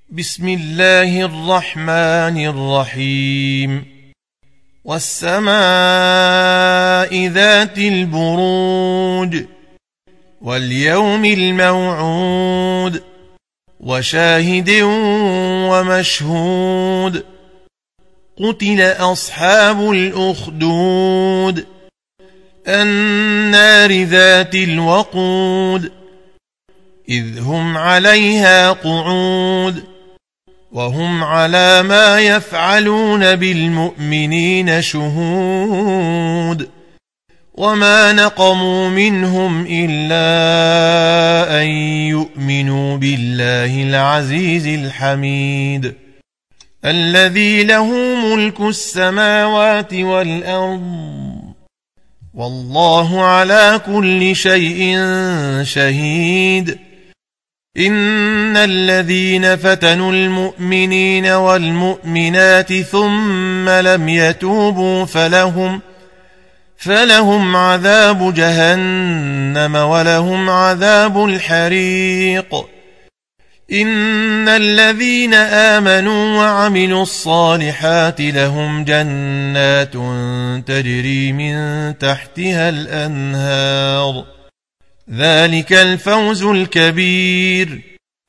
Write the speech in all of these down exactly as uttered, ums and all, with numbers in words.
بسم الله الرحمن الرحيم والسماء ذات البروج واليوم الموعود وشاهد ومشهود قتل أصحاب الأخدود النار ذات الوقود إذ هم عليها قعود وهم على ما يفعلون بالمؤمنين شهود وما نقموا منهم إلا أن يؤمنوا بالله العزيز الحميد الذي له ملك السماوات والأرض والله على كل شيء شهيد إن الذين فتنوا المؤمنين والمؤمنات ثم لم يتوبوا فلهم فلهم عذاب جهنم ولهم عذاب الحريق إن الذين آمنوا وعملوا الصالحات لهم جنات تجري من تحتها الأنهار ذلك الفوز الكبير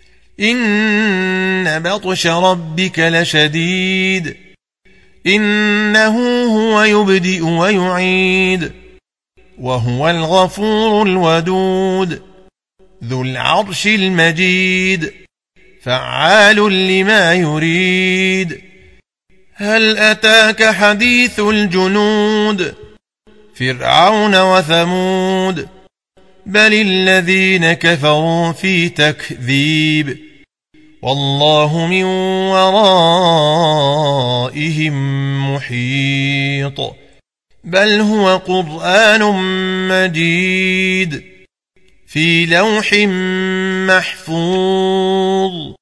إن بطش ربك لشديد إنه هو يبدئ ويعيد وهو الغفور الودود ذو العرش المجيد فعال لما يريد هل أتاك حديث الجنود فرعون وثمود بل الذين كفروا في تكذيب والله من ورائهم محيط بل هو قرآن مجيد في لوح محفوظ